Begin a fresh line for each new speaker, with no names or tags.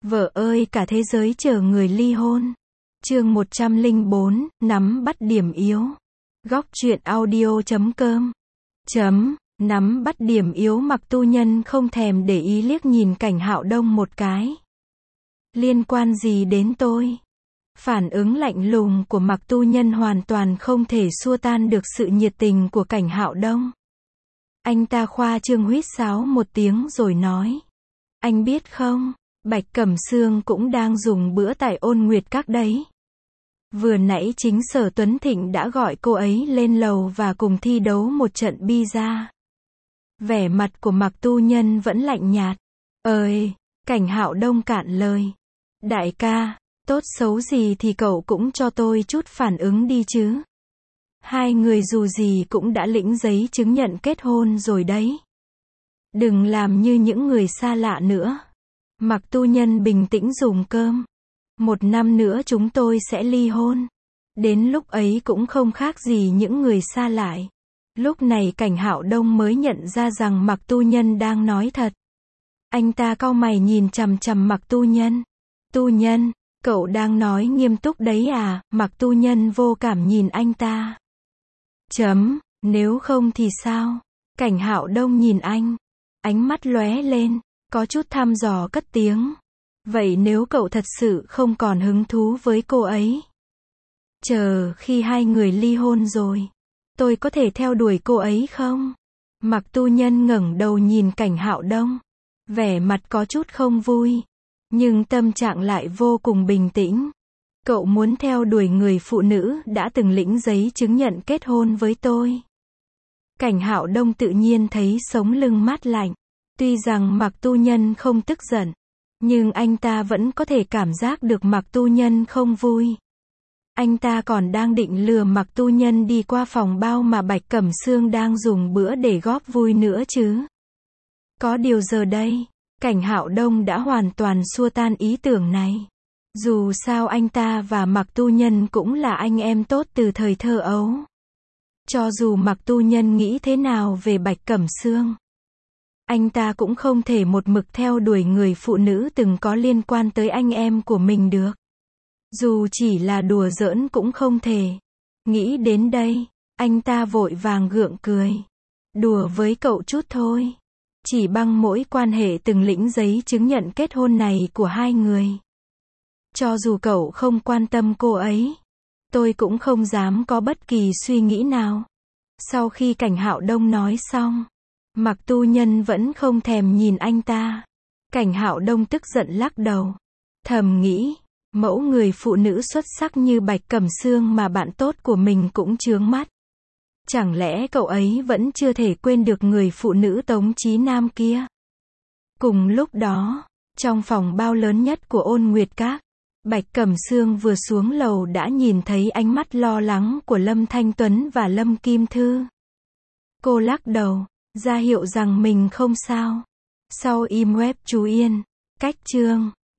Vợ ơi, cả thế giới chờ người ly hôn. Chương 104, nắm bắt điểm yếu. Góc truyện audio.com. Nắm bắt điểm yếu. Mạc Tu Nhân không thèm để ý liếc nhìn Cảnh Hạo Đông một cái. Liên quan gì đến tôi? Phản ứng lạnh lùng của Mạc Tu Nhân hoàn toàn không thể xua tan được sự nhiệt tình của Cảnh Hạo Đông. Anh ta khoa trương huýt sáo một tiếng rồi nói. Anh biết không, Bạch Cẩm Sương cũng đang dùng bữa tại Ôn Nguyệt Các đấy. Vừa nãy chính Sở Tuấn Thịnh đã gọi cô ấy lên lầu và cùng thi đấu một trận bi-a. Vẻ mặt của Mạc Tu Nhân vẫn lạnh nhạt. Cảnh Hạo Đông cạn lời. Đại ca, tốt xấu gì thì cậu cũng cho tôi chút phản ứng đi chứ. Hai người dù gì cũng đã lĩnh giấy chứng nhận kết hôn rồi đấy. Đừng làm như những người xa lạ nữa. Mạc Tu Nhân bình tĩnh dùng cơm. 1 năm nữa chúng tôi sẽ ly hôn. Đến lúc ấy cũng không khác gì những người xa lạ. Lúc này Cảnh Hạo Đông mới nhận ra rằng Mạc Tu Nhân đang nói thật. Anh ta cau mày nhìn chằm chằm Mạc Tu Nhân. Tu Nhân, cậu đang nói nghiêm túc đấy à? Mạc Tu Nhân vô cảm nhìn anh ta. Nếu không thì sao? Cảnh Hạo Đông nhìn anh. Ánh mắt lóe lên, có chút thăm dò cất tiếng. Vậy nếu cậu thật sự không còn hứng thú với cô ấy, chờ khi hai người ly hôn rồi, tôi có thể theo đuổi cô ấy không? Mạc Tu Nhân ngẩng đầu nhìn Cảnh Hạo Đông. Vẻ mặt có chút không vui, nhưng tâm trạng lại vô cùng bình tĩnh. Cậu muốn theo đuổi người phụ nữ đã từng lĩnh giấy chứng nhận kết hôn với tôi. Cảnh Hạo Đông tự nhiên thấy sống lưng mát lạnh. Tuy rằng Mạc Tu Nhân không tức giận, nhưng anh ta vẫn có thể cảm giác được Mạc Tu Nhân không vui. Anh ta còn đang định lừa Mạc Tu Nhân đi qua phòng bao mà Bạch Cẩm Sương đang dùng bữa để góp vui nữa chứ. Có điều giờ đây, Cảnh Hạo Đông đã hoàn toàn xua tan ý tưởng này. Dù sao anh ta và Mạc Tu Nhân cũng là anh em tốt từ thời thơ ấu. Cho dù Mạc Tu Nhân nghĩ thế nào về Bạch Cẩm Sương, anh ta cũng không thể một mực theo đuổi người phụ nữ từng có liên quan tới anh em của mình được. Dù chỉ là đùa giỡn cũng không thể. Nghĩ đến đây, anh ta vội vàng gượng cười. Đùa với cậu chút thôi. Chỉ bằng mỗi quan hệ từng lĩnh giấy chứng nhận kết hôn này của hai người. Cho dù cậu không quan tâm cô ấy, tôi cũng không dám có bất kỳ suy nghĩ nào. Sau khi Cảnh Hạo Đông nói xong, Mạc Tu Nhân vẫn không thèm nhìn anh ta. Cảnh Hạo Đông tức giận lắc đầu. Thầm nghĩ, mẫu người phụ nữ xuất sắc như Bạch Cẩm Sương mà bạn tốt của mình cũng chướng mắt. Chẳng lẽ cậu ấy vẫn chưa thể quên được người phụ nữ Tống Chí Nam kia? Cùng lúc đó, trong phòng bao lớn nhất của Ôn Nguyệt Các, Bạch Cẩm Sương vừa xuống lầu đã nhìn thấy ánh mắt lo lắng của Lâm Thanh Tuấn và Lâm Kim Thư. Cô lắc đầu, ra hiệu rằng mình không sao. Sau im web chú Yên, cách chương